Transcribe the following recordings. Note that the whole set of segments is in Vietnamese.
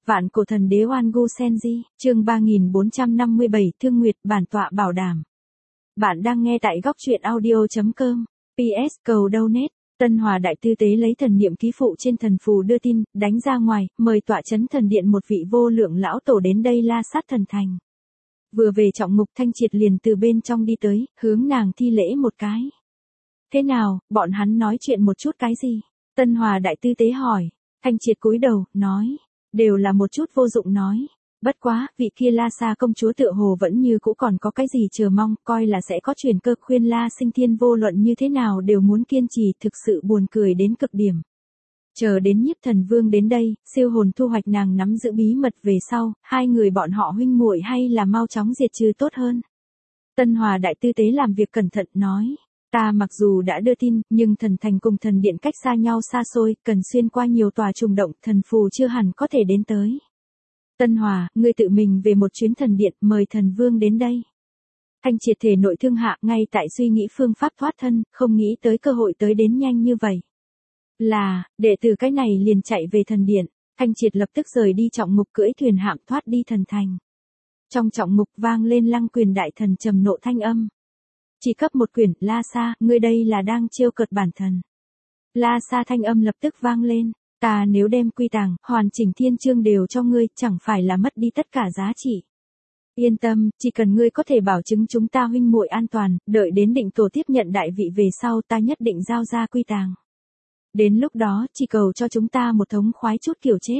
Vạn cổ thần đế Oan Gu Senji, chương 3457, Thương Nguyệt, bản tọa bảo đảm. Bạn đang nghe tại góc truyện audio.com. PS cầu donate. Tân Hòa Đại Tư Tế lấy thần niệm ký phụ trên thần phù đưa tin, đánh ra ngoài, mời tọa chấn thần điện một vị vô lượng lão tổ đến đây la sát thần thành. Vừa về trọng ngục, Thanh Triệt liền từ bên trong đi tới, hướng nàng thi lễ một cái. Thế nào, bọn hắn nói chuyện một chút cái gì? Tân Hòa Đại Tư Tế hỏi. Thanh Triệt cúi đầu, nói. Đều là một chút vô dụng nói. Bất quá, vị kia La Sa công chúa tựa hồ vẫn như cũ còn có cái gì chờ mong, coi là sẽ có truyền cơ, khuyên La Sinh Thiên vô luận như thế nào đều muốn kiên trì, thực sự buồn cười đến cực điểm. Chờ đến Nhiếp Thần Vương đến đây, siêu hồn thu hoạch nàng nắm giữ bí mật về sau, hai người bọn họ huynh muội hay là mau chóng diệt trừ tốt hơn. Tân Hòa Đại Tư Tế làm việc cẩn thận nói. Ta mặc dù đã đưa tin, nhưng thần thành cùng thần điện cách xa nhau xa xôi, cần xuyên qua nhiều tòa trùng động, thần phù chưa hẳn có thể đến tới. Tân Hòa, ngươi tự mình về một chuyến thần điện, mời thần vương đến đây. Thanh Triệt thể nội thương hạ, ngay tại suy nghĩ phương pháp thoát thân, không nghĩ tới cơ hội tới đến nhanh như vậy. Là, đệ tử cái này liền chạy về thần điện, Thanh Triệt lập tức rời đi trọng ngục, cưỡi thuyền hạm thoát đi thần thành. Trong trọng ngục vang lên Lăng Quyền đại thần trầm nộ thanh âm. Chỉ cấp một quyển, La Sa, ngươi đây là đang trêu cợt bản thần. La Sa thanh âm lập tức vang lên, ta nếu đem quy tàng, hoàn chỉnh thiên chương đều cho ngươi, chẳng phải là mất đi tất cả giá trị. Yên tâm, chỉ cần ngươi có thể bảo chứng chúng ta huynh muội an toàn, đợi đến định tổ tiếp nhận đại vị về sau ta nhất định giao ra quy tàng. Đến lúc đó, chỉ cầu cho chúng ta một thống khoái chút kiểu chết.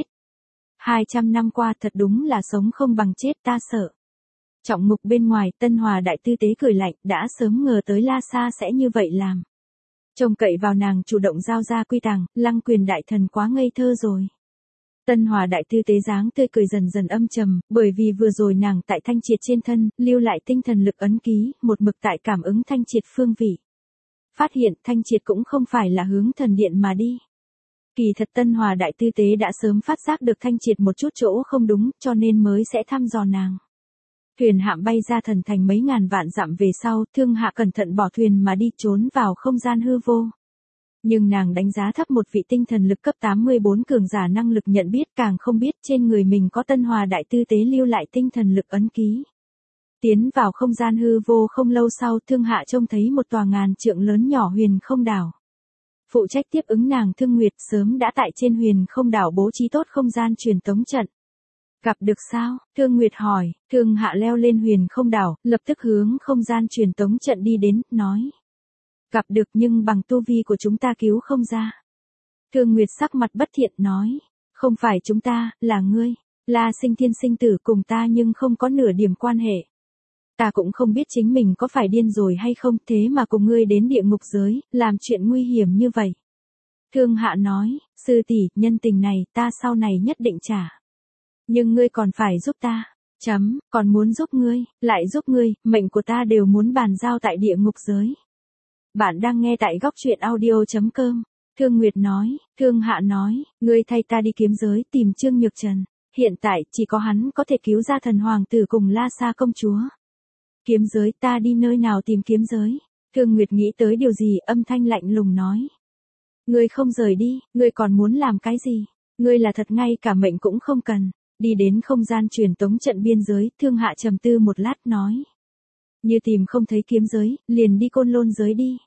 200 năm qua thật đúng là sống không bằng chết, ta sợ. Trọng ngục bên ngoài, Tân Hòa Đại Tư Tế cười lạnh, đã sớm ngờ tới La Sa sẽ như vậy làm. Trông cậy vào nàng chủ động giao ra quy tàng, Lăng Quyền đại thần quá ngây thơ rồi. Tân Hòa Đại Tư Tế dáng tươi cười dần dần âm trầm, bởi vì vừa rồi nàng tại Thanh Triệt trên thân, lưu lại tinh thần lực ấn ký, một mực tại cảm ứng Thanh Triệt phương vị. Phát hiện Thanh Triệt cũng không phải là hướng thần điện mà đi. Kỳ thật Tân Hòa Đại Tư Tế đã sớm phát giác được Thanh Triệt một chút chỗ không đúng, cho nên mới sẽ thăm dò nàng. Thuyền hạm bay ra thần thành mấy ngàn vạn dặm về sau, Thương Hạ cẩn thận bỏ thuyền mà đi, trốn vào không gian hư vô. Nhưng nàng đánh giá thấp một vị tinh thần lực cấp 84 cường giả năng lực nhận biết, càng không biết trên người mình có Tân Hòa Đại Tư Tế lưu lại tinh thần lực ấn ký. Tiến vào không gian hư vô không lâu sau, Thương Hạ trông thấy một tòa ngàn trượng lớn nhỏ huyền không đảo. Phụ trách tiếp ứng nàng Thương Nguyệt sớm đã tại trên huyền không đảo bố trí tốt không gian truyền tống trận. Gặp được sao? Thương Nguyệt hỏi. Thương Hạ leo lên huyền không đảo, lập tức hướng không gian truyền tống trận đi đến, nói. Gặp được nhưng bằng tu vi của chúng ta cứu không ra. Thương Nguyệt sắc mặt bất thiện nói. Không phải chúng ta, là ngươi. La Sinh Thiên sinh tử cùng ta nhưng không có nửa điểm quan hệ. Ta cũng không biết chính mình có phải điên rồi hay không, thế mà cùng ngươi đến địa ngục giới, làm chuyện nguy hiểm như vậy. Thương Hạ nói, sư tỷ, nhân tình này, ta sau này nhất định trả. Nhưng ngươi còn phải giúp ta. Còn muốn giúp ngươi, lại giúp ngươi, mệnh của ta đều muốn bàn giao tại địa ngục giới. Bạn đang nghe tại góc truyện audio.com. Thương Nguyệt nói, Thương Hạ nói, ngươi thay ta đi kiếm giới tìm Trương Nhược Trần. Hiện tại, chỉ có hắn có thể cứu ra thần hoàng tử cùng La Sa công chúa. Kiếm giới, ta đi nơi nào tìm kiếm giới? Thương Nguyệt nghĩ tới điều gì, âm thanh lạnh lùng nói. Ngươi không rời đi, ngươi còn muốn làm cái gì? Ngươi là thật ngay cả mệnh cũng không cần. Đi đến không gian truyền tống trận biên giới, Thương Hạ trầm tư một lát nói. Như tìm không thấy kiếm giới, liền đi Côn Lôn giới đi.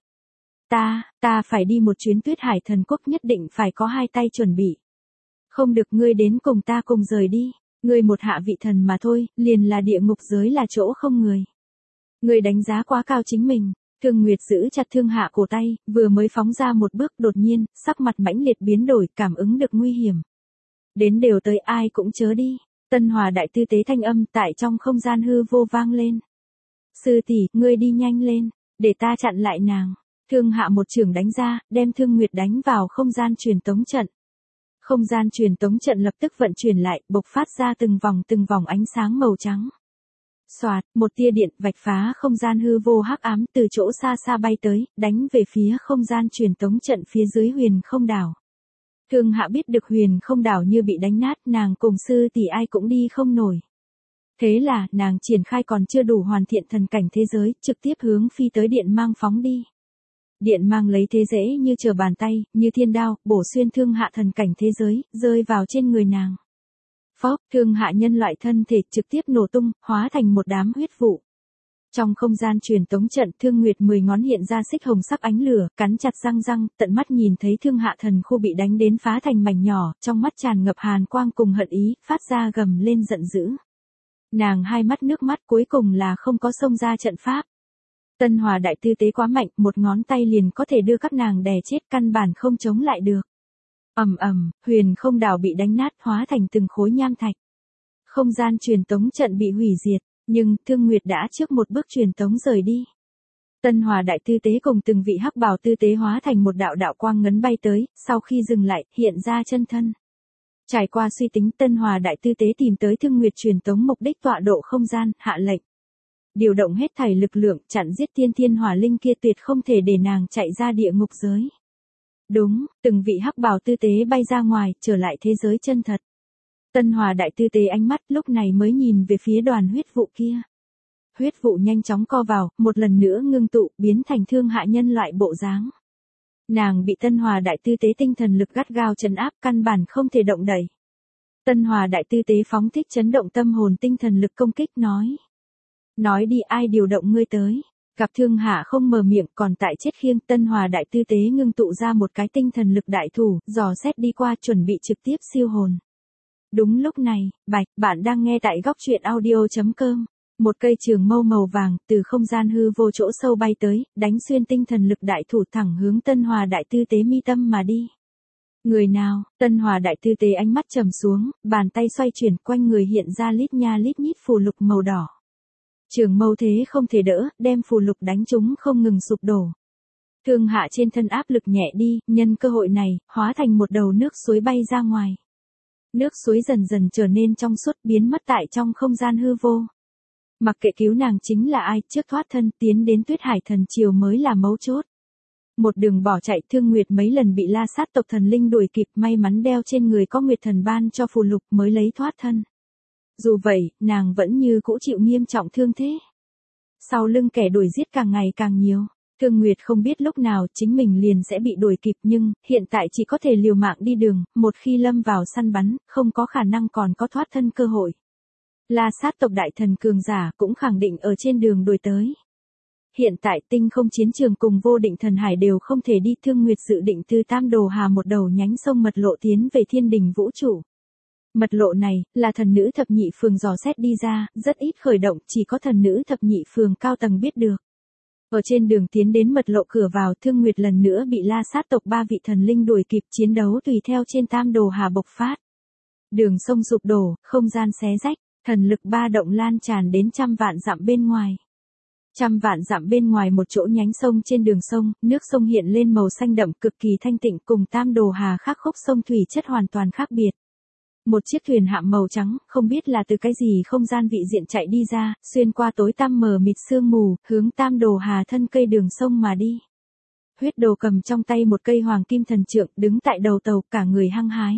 Ta phải đi một chuyến Tuyết Hải thần quốc, nhất định phải có hai tay chuẩn bị. Không được, ngươi đến cùng ta cùng rời đi. Ngươi một hạ vị thần mà thôi, liền là địa ngục giới là chỗ không người. Ngươi đánh giá quá cao chính mình. Thương Nguyệt giữ chặt Thương Hạ cổ tay, vừa mới phóng ra một bước, đột nhiên, sắc mặt mãnh liệt biến đổi, cảm ứng được nguy hiểm. Đến đều tới, ai cũng chớ đi. Tân Hòa Đại Tư Tế thanh âm tại trong không gian hư vô vang lên. Sư tỷ, ngươi đi nhanh lên, để ta chặn lại nàng. Thương Hạ một chưởng đánh ra, đem Thương Nguyệt đánh vào không gian truyền tống trận. Không gian truyền tống trận lập tức vận chuyển lại, bộc phát ra từng vòng ánh sáng màu trắng. Xoạt, một tia điện vạch phá không gian hư vô hắc ám, từ chỗ xa xa bay tới, đánh về phía không gian truyền tống trận phía dưới huyền không đảo. Thương Hạ biết được huyền không đảo như bị đánh nát, nàng cùng sư tỷ ai cũng đi không nổi. Thế là, nàng triển khai còn chưa đủ hoàn thiện thần cảnh thế giới, trực tiếp hướng phi tới điện mang phóng đi. Điện mang lấy thế dễ như trở bàn tay, như thiên đao, bổ xuyên Thương Hạ thần cảnh thế giới, rơi vào trên người nàng. Phốc, Thương Hạ nhân loại thân thể trực tiếp nổ tung, hóa thành một đám huyết vụ. Trong không gian truyền tống trận, Thương Nguyệt 10 ngón hiện ra xích hồng sắc ánh lửa, cắn chặt răng, tận mắt nhìn thấy Thương Hạ thần khu bị đánh đến phá thành mảnh nhỏ, trong mắt tràn ngập hàn quang cùng hận ý, phát ra gầm lên giận dữ. Nàng hai mắt nước mắt cuối cùng là không có xông ra trận pháp. Tân Hòa đại tư tế quá mạnh, một ngón tay liền có thể đưa các nàng đè chết, căn bản không chống lại được. Ầm ầm, huyền không đảo bị đánh nát, hóa thành từng khối nham thạch. Không gian truyền tống trận bị hủy diệt, nhưng Thương Nguyệt đã trước một bước truyền tống rời đi. Tân Hòa đại tư tế cùng từng vị hắc bào tư tế hóa thành một đạo đạo quang ngấn bay tới, sau khi dừng lại, hiện ra chân thân. Trải qua suy tính, Tân Hòa đại tư tế tìm tới Thương Nguyệt truyền tống mục đích tọa độ không gian, hạ lệnh. Điều động hết thảy lực lượng, chặn giết thiên hỏa linh kia, tuyệt không thể để nàng chạy ra địa ngục giới. Đúng, từng vị hắc bào tư tế bay ra ngoài, trở lại thế giới chân thật. Tân Hòa đại tư tế ánh mắt lúc này mới nhìn về phía đoàn huyết vụ kia. Huyết vụ nhanh chóng co vào, một lần nữa ngưng tụ, biến thành Thương Hạ nhân loại bộ dáng. Nàng bị Tân Hòa đại tư tế tinh thần lực gắt gao trấn áp, căn bản không thể động đậy. Tân Hòa đại tư tế phóng thích chấn động tâm hồn tinh thần lực công kích nói. Nói đi, ai điều động ngươi tới. Gặp Thương Hạ không mở miệng, còn tại chết khiêng, Tân Hòa đại tư tế ngưng tụ ra một cái tinh thần lực đại thủ, dò xét đi qua, chuẩn bị trực tiếp siêu hồn. Đúng lúc này, bạch, bạn đang nghe tại góc truyện audio.com. Một cây trường mâu màu vàng từ không gian hư vô chỗ sâu bay tới, đánh xuyên tinh thần lực đại thủ thẳng hướng Tân Hòa đại tư tế mi tâm mà đi. Người nào? Tân Hòa đại tư tế ánh mắt trầm xuống, bàn tay xoay chuyển, quanh người hiện ra lít nha lít nhít phù lục màu đỏ. Trường mâu thế không thể đỡ, đem phù lục đánh chúng không ngừng sụp đổ. Thương Hạ trên thân áp lực nhẹ đi, nhân cơ hội này, hóa thành một đầu nước suối bay ra ngoài. Nước suối dần dần trở nên trong suốt, biến mất tại trong không gian hư vô. Mặc kệ cứu nàng chính là ai, trước thoát thân tiến đến Tuyết Hải thần triều mới là mấu chốt. Một đường bỏ chạy, Thương Nguyệt mấy lần bị La Sát tộc thần linh đuổi kịp, may mắn đeo trên người có Nguyệt thần ban cho phù lục mới lấy thoát thân. Dù vậy, nàng vẫn như cũ chịu nghiêm trọng thương thế. Sau lưng kẻ đuổi giết càng ngày càng nhiều. Thương Nguyệt không biết lúc nào chính mình liền sẽ bị đuổi kịp, nhưng hiện tại chỉ có thể liều mạng đi đường, một khi lâm vào săn bắn, không có khả năng còn có thoát thân cơ hội. La Sát tộc đại thần cường giả cũng khẳng định ở trên đường đuổi tới. Hiện tại tinh không chiến trường cùng vô định thần hải đều không thể đi, Thương Nguyệt dự định từ Tam Đồ Hà một đầu nhánh sông mật lộ tiến về thiên đình vũ trụ. Mật lộ này, là thần nữ thập nhị phường dò xét đi ra, rất ít khởi động, chỉ có thần nữ thập nhị phường cao tầng biết được. Ở trên đường tiến đến mật lộ cửa vào, Thương Nguyệt lần nữa bị La Sát tộc 3 vị thần linh đuổi kịp, chiến đấu tùy theo trên Tam Đồ Hà bộc phát. Đường sông sụp đổ, không gian xé rách, thần lực ba động lan tràn đến trăm vạn dặm bên ngoài. Trăm vạn dặm bên ngoài một chỗ nhánh sông trên đường sông, nước sông hiện lên màu xanh đậm cực kỳ thanh tịnh, cùng Tam Đồ Hà khác khúc sông thủy chất hoàn toàn khác biệt. Một chiếc thuyền hạm màu trắng, không biết là từ cái gì không gian vị diện chạy đi ra, xuyên qua tối tăm mờ mịt sương mù, hướng Tam Đồ Hà thân cây đường sông mà đi. Huyết Đồ cầm trong tay một cây hoàng kim thần trượng, đứng tại đầu tàu, cả người hăng hái.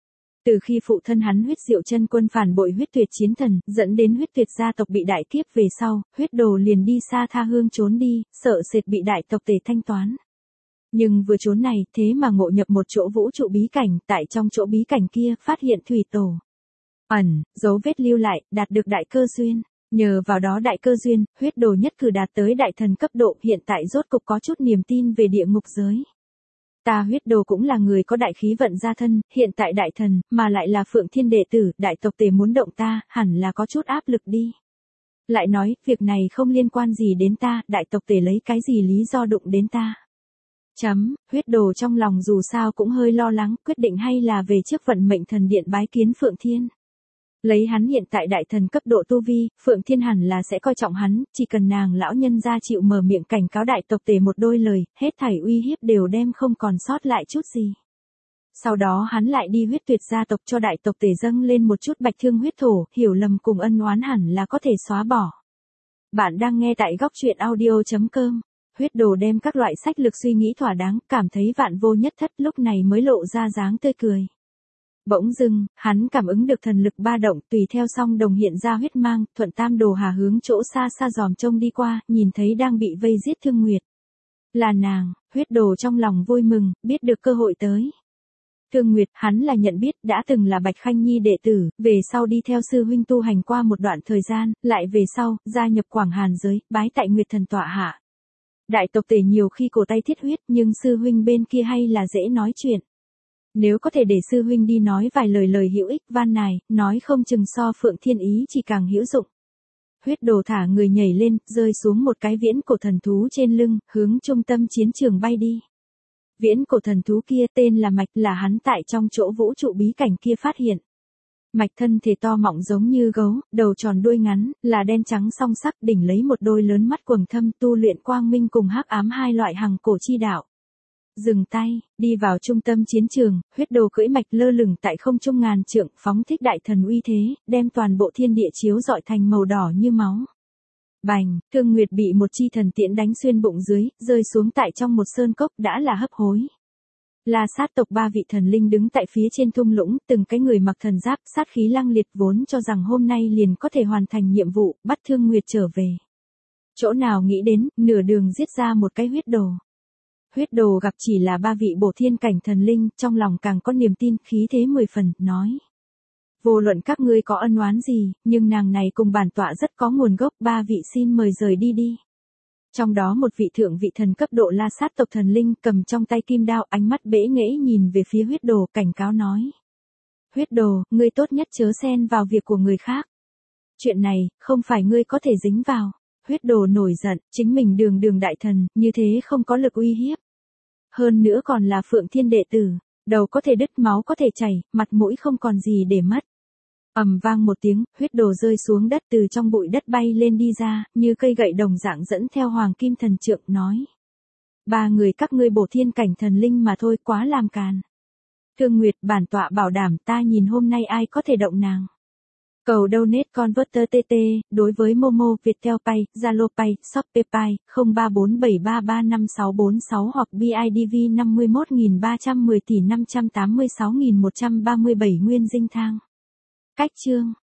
Từ khi phụ thân hắn Huyết Diệu Chân Quân phản bội Huyết Tuyệt chiến thần, dẫn đến Huyết Tuyệt gia tộc bị đại kiếp về sau, Huyết Đồ liền đi xa tha hương trốn đi, sợ sệt bị đại tộc tề thanh toán. Nhưng vừa trốn này, thế mà ngộ nhập một chỗ vũ trụ bí cảnh, tại trong chỗ bí cảnh kia, phát hiện thủy tổ. Dấu vết lưu lại, đạt được đại cơ duyên. Nhờ vào đó đại cơ duyên, Huyết Đồ nhất cử đạt tới đại thần cấp độ, hiện tại rốt cục có chút niềm tin về địa ngục giới. Ta Huyết Đồ cũng là người có đại khí vận gia thân, hiện tại đại thần, mà lại là Phượng Thiên đệ tử, đại tộc tề muốn động ta, hẳn là có chút áp lực đi. Lại nói, việc này không liên quan gì đến ta, đại tộc tề lấy cái gì lý do đụng đến ta. Huyết Đồ trong lòng dù sao cũng hơi lo lắng, quyết định hay là về trước vận mệnh thần điện bái kiến Phượng Thiên. Lấy hắn hiện tại đại thần cấp độ tu vi, Phượng Thiên hẳn là sẽ coi trọng hắn, chỉ cần nàng lão nhân gia chịu mở miệng cảnh cáo đại tộc tề một đôi lời, hết thảy uy hiếp đều đem không còn sót lại chút gì. Sau đó hắn lại đi Huyết Tuyệt gia tộc cho đại tộc tề dâng lên một chút bạch thương huyết thổ, hiểu lầm cùng ân oán hẳn là có thể xóa bỏ. Bạn đang nghe tại góc truyện audio.com. Huyết Đồ đem các loại sách lược suy nghĩ thỏa đáng, cảm thấy vạn vô nhất thất, lúc này mới lộ ra dáng tươi cười. Bỗng dưng, hắn cảm ứng được thần lực ba động, tùy theo song đồng hiện ra huyết mang, thuận Tam Đồ Hà hướng chỗ xa xa dòm trông đi qua, nhìn thấy đang bị vây giết Thương Nguyệt. Là nàng, Huyết Đồ trong lòng vui mừng, biết được cơ hội tới. Thương Nguyệt, hắn là nhận biết, đã từng là Bạch Khanh Nhi đệ tử, về sau đi theo sư huynh tu hành qua một đoạn thời gian, lại về sau, gia nhập Quảng Hàn giới, bái tại Nguyệt Thần tọa hạ. Đại tộc Tề nhiều khi cổ tay thiết huyết, nhưng sư huynh bên kia hay là dễ nói chuyện. Nếu có thể để sư huynh đi nói vài lời hữu ích van nài, nói không chừng so Phượng Thiên Ý chỉ càng hữu dụng. Huyết Đồ thả người nhảy lên, rơi xuống một cái viễn cổ thần thú trên lưng, hướng trung tâm chiến trường bay đi. Viễn cổ thần thú kia tên là Mạch, là hắn tại trong chỗ vũ trụ bí cảnh kia phát hiện. Mạch thân thể to mọng giống như gấu, đầu tròn đuôi ngắn, là đen trắng song sắc, đỉnh lấy một đôi lớn mắt quầng thâm, tu luyện quang minh cùng hắc ám hai loại hằng cổ chi đạo. Dừng tay, đi vào trung tâm chiến trường, Huyết Đồ cưỡi Mạch lơ lửng tại không trung ngàn trượng, phóng thích đại thần uy thế, đem toàn bộ thiên địa chiếu rọi thành màu đỏ như máu. Bành, Thương Nguyệt bị một chi thần tiễn đánh xuyên bụng dưới, rơi xuống tại trong một sơn cốc, đã là hấp hối. La Sát tộc ba vị thần linh đứng tại phía trên thung lũng, từng cái người mặc thần giáp, sát khí lăng liệt, vốn cho rằng hôm nay liền có thể hoàn thành nhiệm vụ, bắt Thương Nguyệt trở về. Chỗ nào nghĩ đến, nửa đường giết ra một cái Huyết Đồ. Huyết Đồ gặp chỉ là ba vị bổ thiên cảnh thần linh, trong lòng càng có niềm tin, khí thế 10 phần, nói. Vô luận các ngươi có ân oán gì, nhưng nàng này cùng bản tọa rất có nguồn gốc, ba vị xin mời rời đi đi. Trong đó một vị thượng vị thần cấp độ La Sát tộc thần linh cầm trong tay kim đao, ánh mắt bẽ nghễ nhìn về phía Huyết Đồ, cảnh cáo nói. Huyết Đồ, ngươi tốt nhất chớ xen vào việc của người khác. Chuyện này, không phải ngươi có thể dính vào. Huyết Đồ nổi giận, chính mình đường đại thần, như thế không có lực uy hiếp. Hơn nữa còn là Phượng Thiên đệ tử, đầu có thể đứt, máu có thể chảy, mặt mũi không còn gì để mất. Ầm vang một tiếng, Huyết Đồ rơi xuống đất, từ trong bụi đất bay lên đi ra, như cây gậy đồng dạng dẫn theo hoàng kim thần trượng, nói. Ba người các ngươi bổ thiên cảnh thần linh mà thôi, quá làm càn. Thương Nguyệt, bản tọa bảo đảm, ta nhìn hôm nay ai có thể động nàng. Cầu donate converter TT, đối với Momo, Viettel Pay, Zalo Pay, Shopee Pay, 0347335646 hoặc BIDV 51310 tỷ 586.137 nguyên dinh thang. Cách chương